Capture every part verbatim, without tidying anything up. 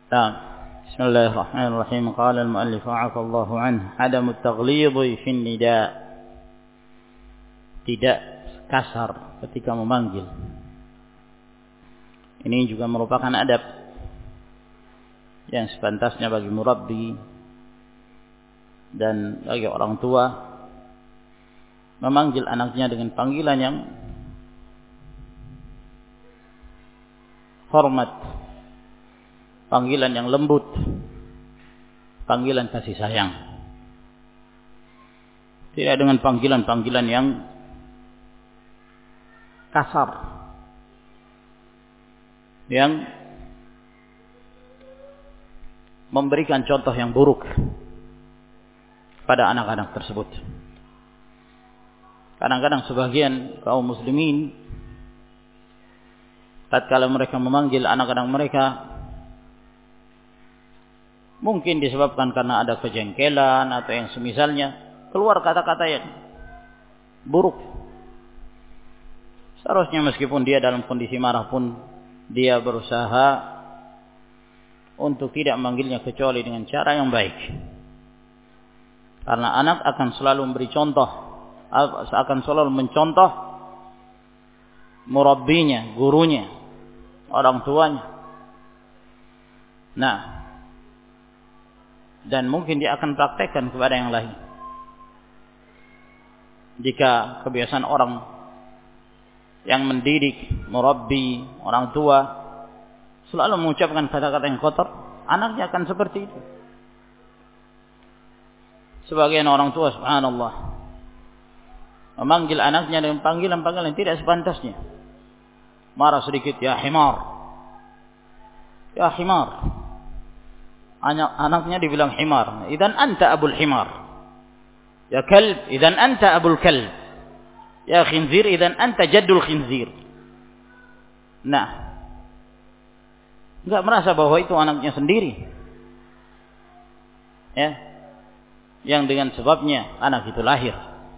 نعم. بسم الله الرحمن الرحيم. قال المؤلف عفى الله عنه عدم التغليظ في النداء, tidak kasar ketika memanggil. Ini juga merupakan adab yang sepantasnya bagi murabbi dan bagi orang tua memanggil anaknya dengan panggilan yang hormat, panggilan yang lembut, panggilan kasih sayang. Tidak dengan panggilan-panggilan yang kasar, yang memberikan contoh yang buruk pada anak-anak tersebut. Kadang-kadang sebagian kaum muslimin tatkala mereka memanggil anak-anak mereka, mungkin disebabkan karena ada kejengkelan atau yang semisalnya, keluar kata-kata yang buruk. Seharusnya meskipun dia dalam kondisi marah pun dia berusaha untuk tidak memanggilnya kecuali dengan cara yang baik. Karena anak akan selalu memberi contoh, akan selalu mencontoh murabbinya, gurunya, orang tuanya. Nah, dan mungkin dia akan praktekkan kepada yang lain. Jika kebiasaan orang yang mendidik, murabbi, orang tua selalu mengucapkan kata-kata yang kotor, anaknya akan seperti itu. Sebagian orang tua, subhanallah, memanggil anaknya dengan panggilan-panggilan tidak sepantasnya. Marah sedikit, ya himar, ya himar. Anak, anaknya dibilang himar, idan anta abul himar. Ya kalb, idan anta abul kalb. Ya khinzir, idan anta jaddul khinzir. Nah, enggak merasa bahwa itu anaknya sendiri, ya, yang dengan sebabnya anak itu lahir.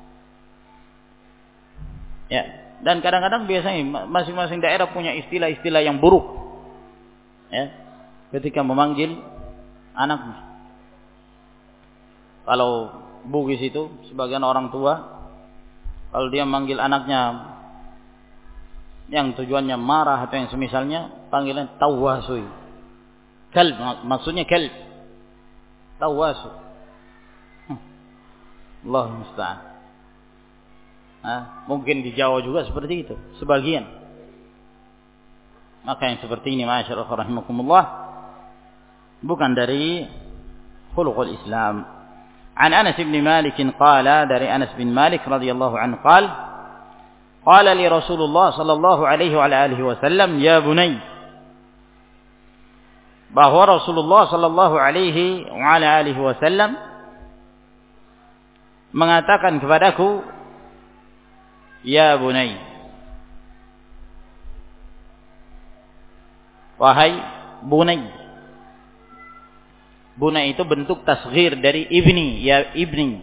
Ya, dan kadang-kadang biasanya masing-masing daerah punya istilah-istilah yang buruk, ya, ketika memanggil anaknya. Kalau Bugis itu sebagian orang tua, kalau dia memanggil anaknya yang tujuannya marah atau yang semisalnya, panggilan tawasui. Kalb, maksudnya kalb. Tawasu. Allah musta'an. Nah, mungkin di Jawa juga seperti itu, sebagian. Maka yang seperti ini, ma'asyarah rahimakumullah, bukan dari khuluqul Islam. An Anas bin Malik qala, dari Anas bin Malik radhiyallahu anhu qala, qala li Rasulullah sallallahu alaihi wa alihi wasallam, ya bunay, bahwa Rasulullah sallallahu alaihi wa alihi wasallam mengatakan kepadaku, ya bunay, wahai bunay. Bunay itu bentuk tasghir dari ibni, ya ibni.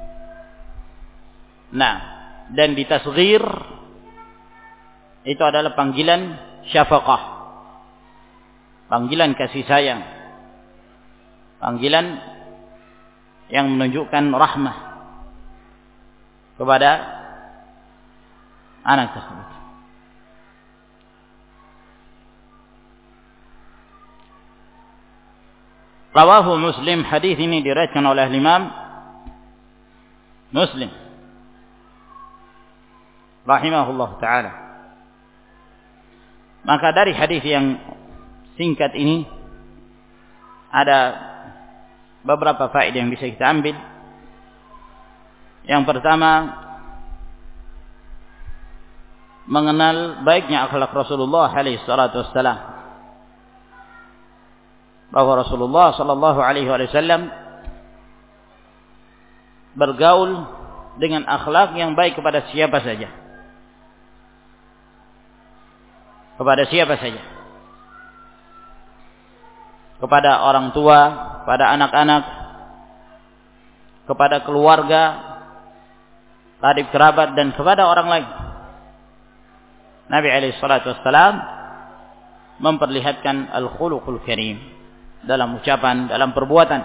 Nah, dan di tasghir itu adalah panggilan syafaqah, panggilan kasih sayang, panggilan yang menunjukkan rahmah kepada anak tersebut. Rawahu Muslim, hadis ini diriwayatkan oleh Imam Muslim rahimahullah taala. Maka dari hadis yang singkat ini ada beberapa faedah yang bisa kita ambil. Yang pertama, mengenal baiknya akhlak Rasulullah alaihi salatu wassalam, bahwa Rasulullah sallallahu alaihi wasallam bergaul dengan akhlak yang baik kepada siapa saja. Kepada siapa saja. Kepada orang tua, kepada anak-anak, kepada keluarga, karib kerabat, dan kepada orang lain. Nabi alaihi salatu wassalam memperlihatkan al-khuluqul karim, dalam ucapan, dalam perbuatan.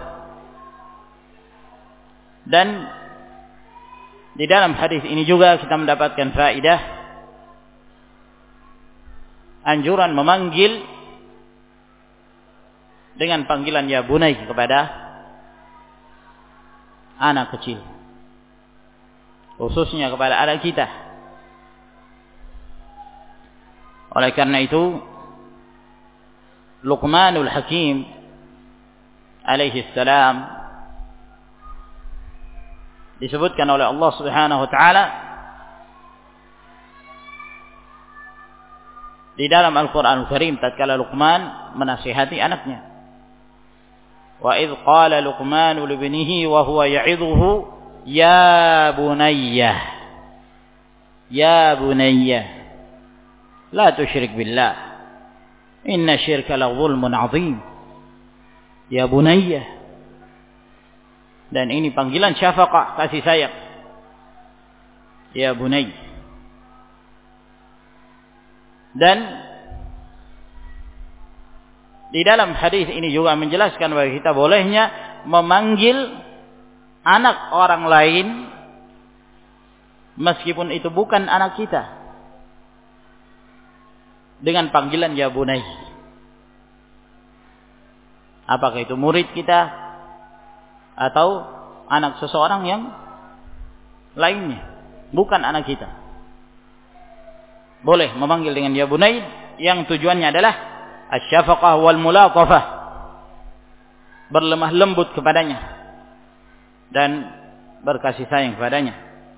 Dan di dalam hadis ini juga kita mendapatkan faedah anjuran memanggil dengan panggilan ya bunai kepada anak kecil, khususnya kepada anak kita. Oleh karena itu Luqmanul Hakim alaihi salam disebutkan oleh Allah Subhanahu wa taala di dalam Al-Qur'an Al-Karim tatkala Luqman menasihati anaknya. Wa idh qala Luqman li ibnihi wa huwa ya'idhuhu ya bunayya ya bunayya la tusyrik billah inna syirka la dhulmun 'adzim ya bunayya. Dan ini panggilan syafaqah, kasih sayang. Ya bunay. Dan di dalam hadis ini juga menjelaskan bahwa kita bolehnya memanggil anak orang lain meskipun itu bukan anak kita dengan panggilan ya bunay. Apakah itu murid kita atau anak seseorang yang lainnya, bukan anak kita. Boleh memanggil dengan ya bunay yang tujuannya adalah asy-syafaqah wal mulatafah, berlemah lembut kepadanya dan berkasih sayang kepadanya.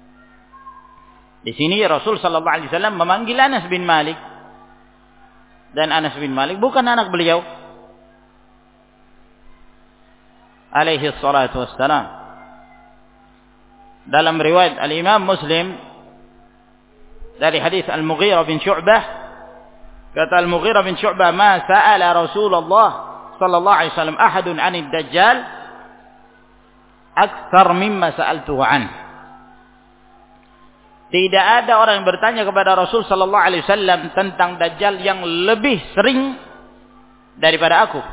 Di sini Rasul sallallahu alaihi wasallam memanggil Anas bin Malik, dan Anas bin Malik bukan anak beliau alaihi salatu wassalam. Dalam riwayat Al-Imam Muslim dari hadis Al-Mughirah bin Syu'bah, kata Al-Mughirah bin Syu'bah, ma sa'ala Rasulullah sallallahu alaihi wasallam ahadun 'anid dajjal aktsar mimma sa'altuhu an. Tidak ada orang yang bertanya kepada Rasul sallallahu alaihi wasallam tentang dajjal yang lebih sering daripada aku.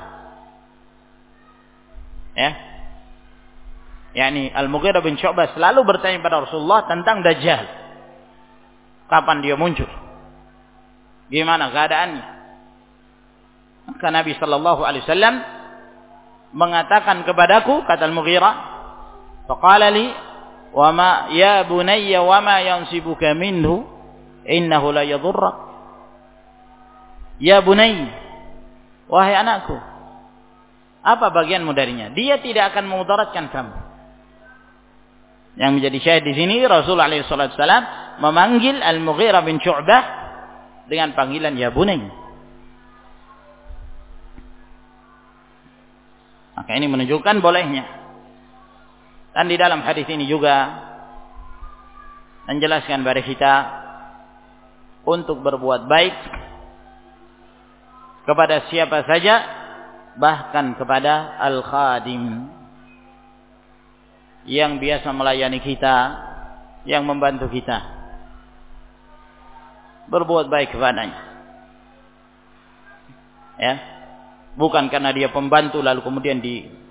Ya. yakni Al-Mughirah bin Syu'bah selalu bertanya kepada Rasulullah tentang dajjal. Kapan dia muncul? Gimana keadaannya? Maka Nabi sallallahu alaihi wasallam mengatakan kepadaku, kata Al-Mughirah, faqala li wa ma ya bunayya wa ma yansibuka minhu innahu la yadhurrak. Ya bunayya, wahai anakku, apa bagianmu darinya? Dia tidak akan memudaratkan kamu. Yang menjadi syahid di sini Rasulullah alaihi salatu wasallam memanggil Al-Mughirah bin Syu'bah dengan panggilan ya bunayya. Maka ini menunjukkan bolehnya. Dan di dalam hadis ini juga menjelaskan kepada kita untuk berbuat baik kepada siapa saja, bahkan kepada al-khadim yang biasa melayani kita, yang membantu kita. Berbuat baik kepadanya. Ya. Bukan karena dia pembantu lalu kemudian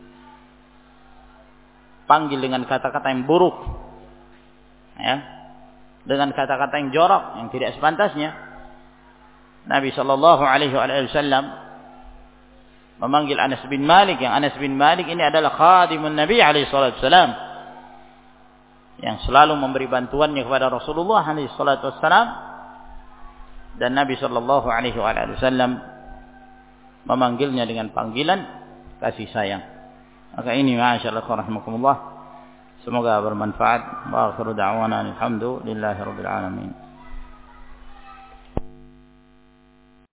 dipanggil dengan kata-kata yang buruk, ya, dengan kata-kata yang jorok, yang tidak sepantasnya. Nabi Shallallahu Alaihi Wasallam memanggil Anas bin Malik, yang Anas bin Malik ini adalah khadimun Nabi Alaihi Wasallam, yang selalu memberi bantuannya kepada Rasulullah Alaihi Wasallam, dan Nabi Shallallahu Alaihi Wasallam memanggilnya dengan panggilan kasih sayang. Maka ini ma'asyaallah rahimakumullah, semoga bermanfaat. Wa akhiru da'wana alhamdulillahi rabbil alamin.